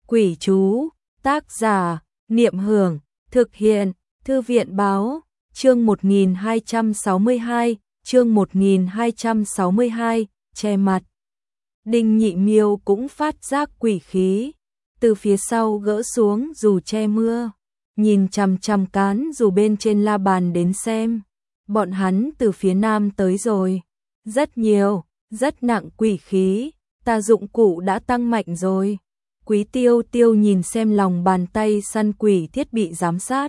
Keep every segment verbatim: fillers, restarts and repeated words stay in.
Quỷ chú, tác giả, Niệm Hưởng, thực hiện, Thư viện Báo, chương một nghìn hai trăm sáu mươi hai, chương một nghìn hai trăm sáu mươi hai, che mặt. Đinh Nhị Miêu cũng phát giác quỷ khí, từ phía sau gỡ xuống dù che mưa, nhìn chằm chằm cán dù bên trên la bàn đến xem. Bọn hắn từ phía nam tới rồi, rất nhiều, rất nặng quỷ khí, ta dụng cụ đã tăng mạnh rồi. Quý Tiêu Tiêu nhìn xem lòng bàn tay săn quỷ thiết bị giám sát.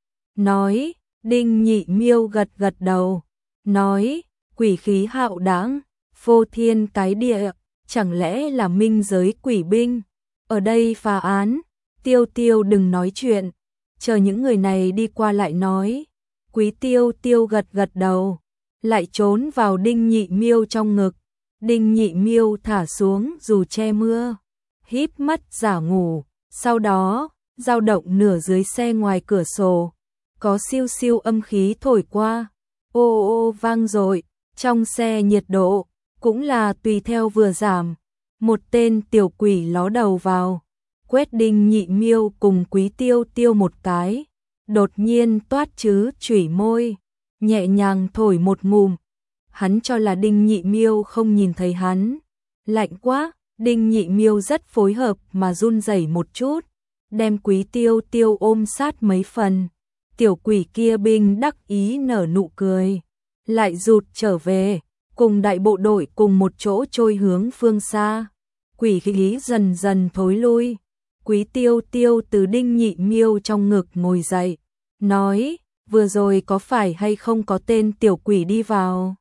Nói, Đinh Nhị Miêu gật gật đầu, nói, quỷ khí hạo đãng, phô thiên cái địa, chẳng lẽ là minh giới quỷ binh, ở đây phá án. Tiêu Tiêu đừng nói chuyện, chờ những người này đi qua lại nói. Quý Tiêu Tiêu gật gật đầu, lại trốn vào Đinh Nhị Miêu trong ngực. Đinh Nhị Miêu thả xuống dù che mưa, híp mắt giả ngủ, sau đó, dao động nửa dưới xe ngoài cửa sổ, có siêu siêu âm khí thổi qua, ô ô vang dội, trong xe nhiệt độ cũng là tùy theo vừa giảm. Một tên tiểu quỷ ló đầu vào, quét Đinh Nhị Miêu cùng Quý Tiêu Tiêu một cái, đột nhiên toát chứ chủy môi, nhẹ nhàng thổi một ngụm. Hắn cho là Đinh Nhị Miêu không nhìn thấy hắn, lạnh quá. Đinh Nhị Miêu rất phối hợp mà run rẩy một chút, đem Quý Tiêu Tiêu ôm sát mấy phần. Tiểu quỷ kia binh đắc ý nở nụ cười, lại rụt trở về, cùng đại bộ đội cùng một chỗ trôi hướng phương xa. Quỷ khí dần dần thối lui. Quý Tiêu Tiêu từ Đinh Nhị Miêu trong ngực ngồi dậy, nói, vừa rồi có phải hay không có tên tiểu quỷ đi vào?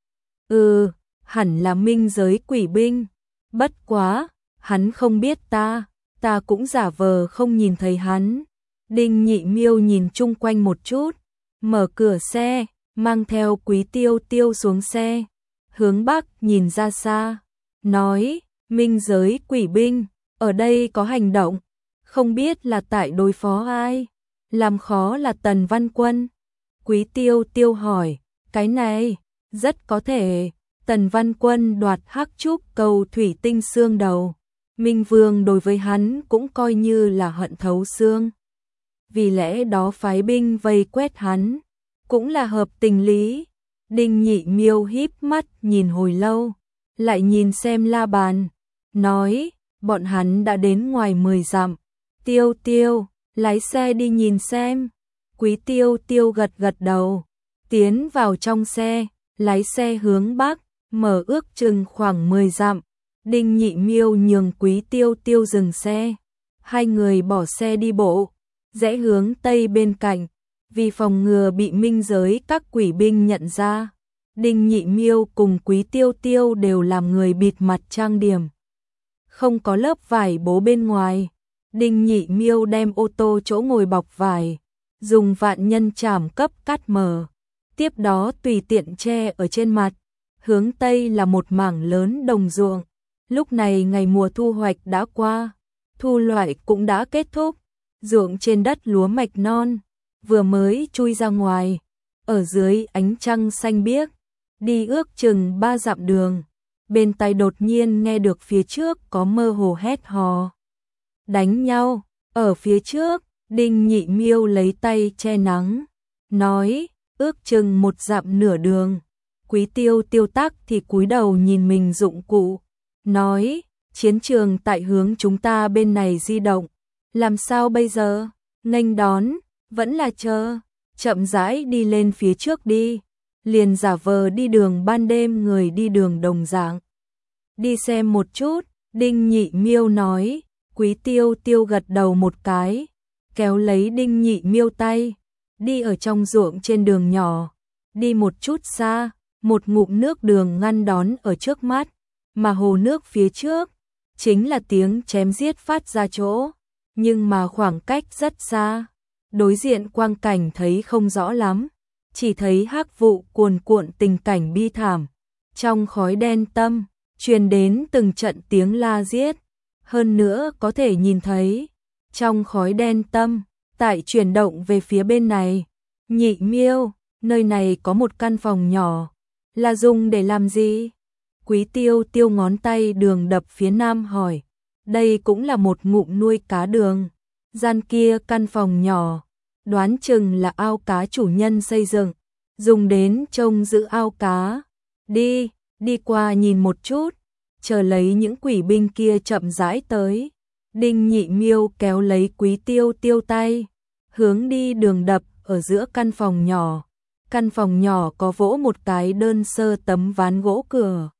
Ừ, hẳn là minh giới quỷ binh. Bất quá, hắn không biết ta, ta cũng giả vờ không nhìn thấy hắn. Đinh Nhị Miêu nhìn chung quanh một chút, mở cửa xe, mang theo Quý Tiêu Tiêu xuống xe, hướng bắc nhìn ra xa, nói, minh giới quỷ binh, ở đây có hành động, không biết là tại đối phó ai, làm khó là Tần Văn Quân. Quý Tiêu Tiêu hỏi, cái này, rất có thể. Tần Văn Quân đoạt hắc trúc cầu thủy tinh xương đầu, Minh Vương đối với hắn cũng coi như là hận thấu xương. Vì lẽ đó phái binh vây quét hắn, cũng là hợp tình lý. Đinh Nhị Miêu híp mắt nhìn hồi lâu, lại nhìn xem la bàn, nói, bọn hắn đã đến ngoài mười dặm. Tiêu Tiêu, lái xe đi nhìn xem. Quý Tiêu Tiêu gật gật đầu, tiến vào trong xe, lái xe hướng bắc. Mở ước chừng khoảng mười dặm, Đinh Nhị Miêu nhường Quý Tiêu Tiêu dừng xe. Hai người bỏ xe đi bộ, rẽ hướng tây bên cạnh, vì phòng ngừa bị minh giới các quỷ binh nhận ra. Đinh Nhị Miêu cùng Quý Tiêu Tiêu đều làm người bịt mặt trang điểm, không có lớp vải bố bên ngoài. Đinh Nhị Miêu đem ô tô chỗ ngồi bọc vải, dùng vạn nhân chảm cấp cắt mở, tiếp đó tùy tiện che ở trên mặt. Hướng tây là một mảng lớn đồng ruộng, lúc này ngày mùa thu hoạch đã qua, thu loại cũng đã kết thúc, ruộng trên đất lúa mạch non, vừa mới chui ra ngoài, ở dưới ánh trăng xanh biếc, đi ước chừng ba dặm đường, bên tai đột nhiên nghe được phía trước có mơ hồ hét hò. Đánh nhau, ở phía trước, Đinh Nhị Miêu lấy tay che nắng, nói, ước chừng một dặm nửa đường. Quý Tiêu Tiêu tắc thì cúi đầu nhìn mình dụng cụ, nói, chiến trường tại hướng chúng ta bên này di động, làm sao bây giờ? Nghênh đón, vẫn là chờ, chậm rãi đi lên phía trước đi, liền giả vờ đi đường ban đêm người đi đường đồng dạng. Đi xem một chút, Đinh Nhị Miêu nói. Quý Tiêu Tiêu gật đầu một cái, kéo lấy Đinh Nhị Miêu tay, đi ở trong ruộng trên đường nhỏ, đi một chút xa. Một ngụm nước đường ngăn đón ở trước mắt, mà hồ nước phía trước chính là tiếng chém giết phát ra chỗ, nhưng mà khoảng cách rất xa, đối diện quang cảnh thấy không rõ lắm, chỉ thấy hắc vụ cuồn cuộn tình cảnh bi thảm. Trong khói đen tăm truyền đến từng trận tiếng la giết, hơn nữa có thể nhìn thấy trong khói đen tăm tại chuyển động về phía bên này. Nhị Miêu, nơi này có một căn phòng nhỏ, là dùng để làm gì? Quý Tiêu Tiêu ngón tay đường đập phía nam hỏi. đây cũng là một ngụm nuôi cá đường. Gian kia căn phòng nhỏ, đoán chừng là ao cá chủ nhân xây dựng, dùng đến trông giữ ao cá. Đi, đi qua nhìn một chút, chờ lấy những quỷ binh kia chậm rãi tới. Đinh Nhị Miêu kéo lấy Quý Tiêu Tiêu tay, hướng đi đường đập ở giữa căn phòng nhỏ. Căn phòng nhỏ có vỗ một cái đơn sơ tấm ván gỗ cửa.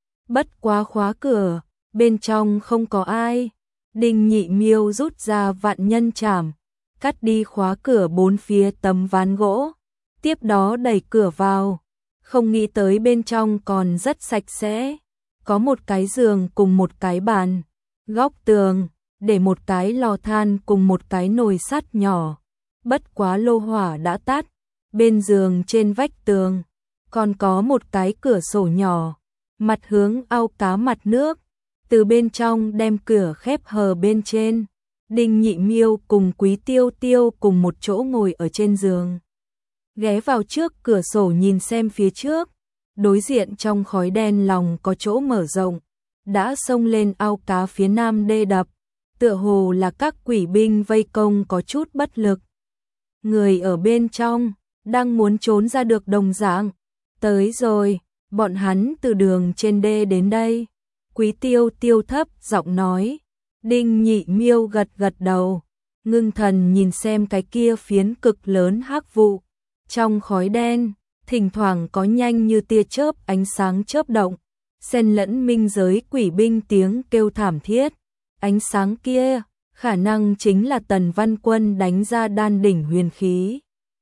Bất quá khóa cửa, bên trong không có ai. Đinh Nhị Miêu rút ra vạn nhân chảm, cắt đi khóa cửa bốn phía tấm ván gỗ, tiếp đó đẩy cửa vào. Không nghĩ tới bên trong còn rất sạch sẽ, có một cái giường cùng một cái bàn, góc tường để một cái lò than cùng một cái nồi sắt nhỏ. Bất quá lô hỏa đã tắt. Bên giường trên vách tường còn có một cái cửa sổ nhỏ, mặt hướng ao cá mặt nước. Từ bên trong đem cửa khép hờ bên trên. Đinh Nhị Miêu cùng Quý Tiêu Tiêu cùng một chỗ ngồi ở trên giường, ghé vào trước cửa sổ nhìn xem phía trước. Đối diện trong khói đen lòng có chỗ mở rộng, đã xông lên ao cá phía nam đê đập, tựa hồ là các quỷ binh vây công có chút bất lực. Người ở bên trong đang muốn trốn ra được đồng dạng. Tới rồi, bọn hắn từ đường trên đê đến đây. Quý Tiêu Tiêu thấp giọng nói. Đinh Nhị Miêu gật gật đầu, ngưng thần nhìn xem cái kia phiến cực lớn hắc vụ. Trong khói đen, thỉnh thoảng có nhanh như tia chớp ánh sáng chớp động, xen lẫn minh giới quỷ binh tiếng kêu thảm thiết. Ánh sáng kia, khả năng chính là Tần Văn Quân đánh ra đan đỉnh huyền khí.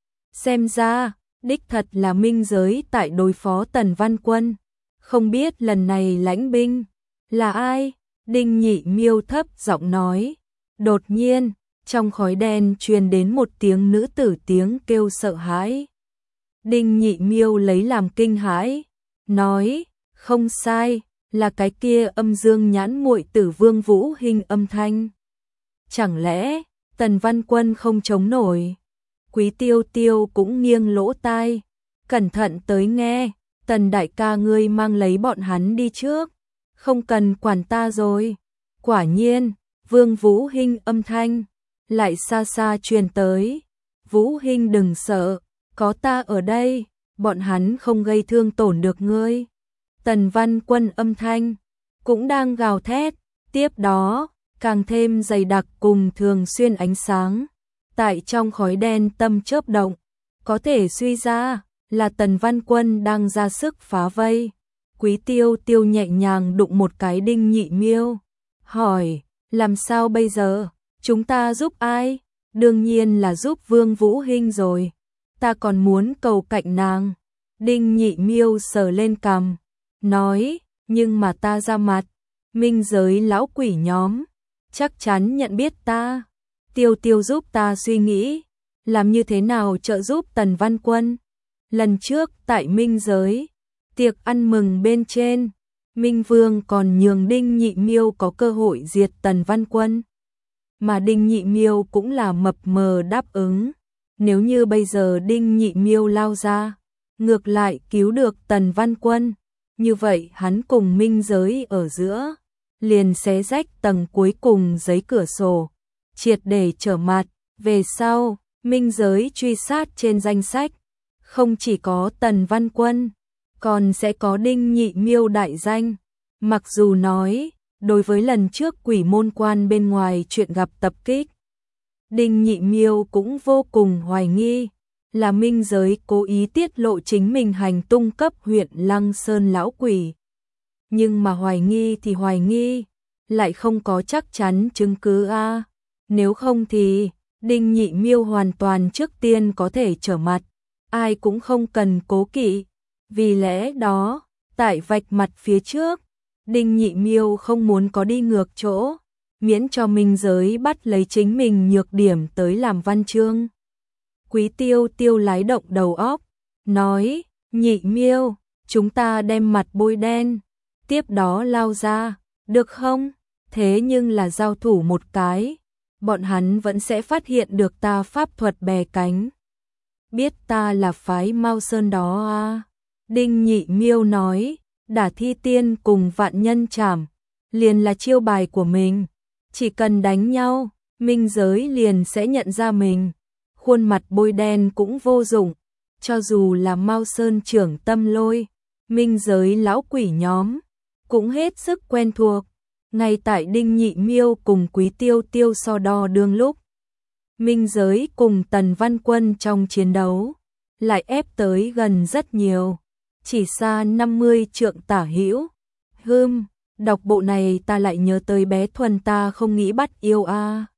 Xem ra, đích thật là minh giới tại đối phó Tần Văn Quân. Không biết lần này lãnh binh là ai? Đinh Nhị Miêu thấp giọng nói. Đột nhiên, trong khói đen truyền đến một tiếng nữ tử tiếng kêu sợ hãi. Đinh Nhị Miêu lấy làm kinh hãi, nói, không sai, là cái kia âm dương nhãn muội tử Vương Vũ Hinh âm thanh. Chẳng lẽ, Tần Văn Quân không chống nổi? Quý Tiêu Tiêu cũng nghiêng lỗ tai, cẩn thận tới nghe. Tần đại ca ngươi mang lấy bọn hắn đi trước, không cần quản ta rồi. Quả nhiên, Vương Vũ Hinh âm thanh lại xa xa truyền tới. Vũ Hinh đừng sợ, có ta ở đây, bọn hắn không gây thương tổn được ngươi. Tần Văn Quân âm thanh cũng đang gào thét, tiếp đó càng thêm dày đặc cùng thường xuyên ánh sáng. Tại trong khói đen tâm chớp động, có thể suy ra là Tần Văn Quân đang ra sức phá vây. Quý Tiêu Tiêu nhẹ nhàng đụng một cái Đinh Nhị Miêu, hỏi, làm sao bây giờ? Chúng ta giúp ai? Đương nhiên là giúp Vương Vũ Hinh rồi. Ta còn muốn cầu cạnh nàng. Đinh Nhị Miêu sờ lên cằm, nói, nhưng mà ta ra mặt, minh giới lão quỷ nhóm chắc chắn nhận biết ta. Tiêu Tiêu giúp ta suy nghĩ, làm như thế nào trợ giúp Tần Văn Quân. Lần trước tại minh giới, tiệc ăn mừng bên trên, Minh Vương còn nhường Đinh Nhị Miêu có cơ hội diệt Tần Văn Quân. Mà Đinh Nhị Miêu cũng là mập mờ đáp ứng. Nếu như bây giờ Đinh Nhị Miêu lao ra, ngược lại cứu được Tần Văn Quân, như vậy hắn cùng minh giới ở giữa, liền xé rách tầng cuối cùng giấy cửa sổ, triệt để trở mặt. Về sau, minh giới truy sát trên danh sách, không chỉ có Tần Văn Quân, còn sẽ có Đinh Nhị Miêu đại danh. Mặc dù nói, đối với lần trước quỷ môn quan bên ngoài chuyện gặp tập kích, Đinh Nhị Miêu cũng vô cùng hoài nghi, là minh giới cố ý tiết lộ chính mình hành tung cấp huyện Lăng Sơn lão quỷ. Nhưng mà hoài nghi thì hoài nghi, lại không có chắc chắn chứng cứ a. Nếu không thì, Đinh Nhị Miêu hoàn toàn trước tiên có thể trở mặt, ai cũng không cần cố kỵ. Vì lẽ đó, tại vạch mặt phía trước, Đinh Nhị Miêu không muốn có đi ngược chỗ, miễn cho minh giới bắt lấy chính mình nhược điểm tới làm văn chương. Quý Tiêu Tiêu lái động đầu óc, nói, Nhị Miêu, chúng ta đem mặt bôi đen, tiếp đó lao ra, được không? Thế nhưng là giao thủ một cái, bọn hắn vẫn sẽ phát hiện được ta pháp thuật bè cánh. Biết ta là phái Mao Sơn đó à? Đinh Nhị Miêu nói, đả thi tiên cùng vạn nhân trảm, liền là chiêu bài của mình. Chỉ cần đánh nhau, minh giới liền sẽ nhận ra mình. Khuôn mặt bôi đen cũng vô dụng, cho dù là Mao Sơn trưởng Tâm Lôi, minh giới lão quỷ nhóm, cũng hết sức quen thuộc. Ngay tại Đinh Nhị Miêu cùng Quý Tiêu Tiêu so đo đương lúc, minh giới cùng Tần Văn Quân trong chiến đấu, lại ép tới gần rất nhiều, chỉ xa năm mươi trượng tả hữu. Hừm, đọc bộ này ta lại nhớ tới bé Thuần ta không nghĩ bắt yêu a. À.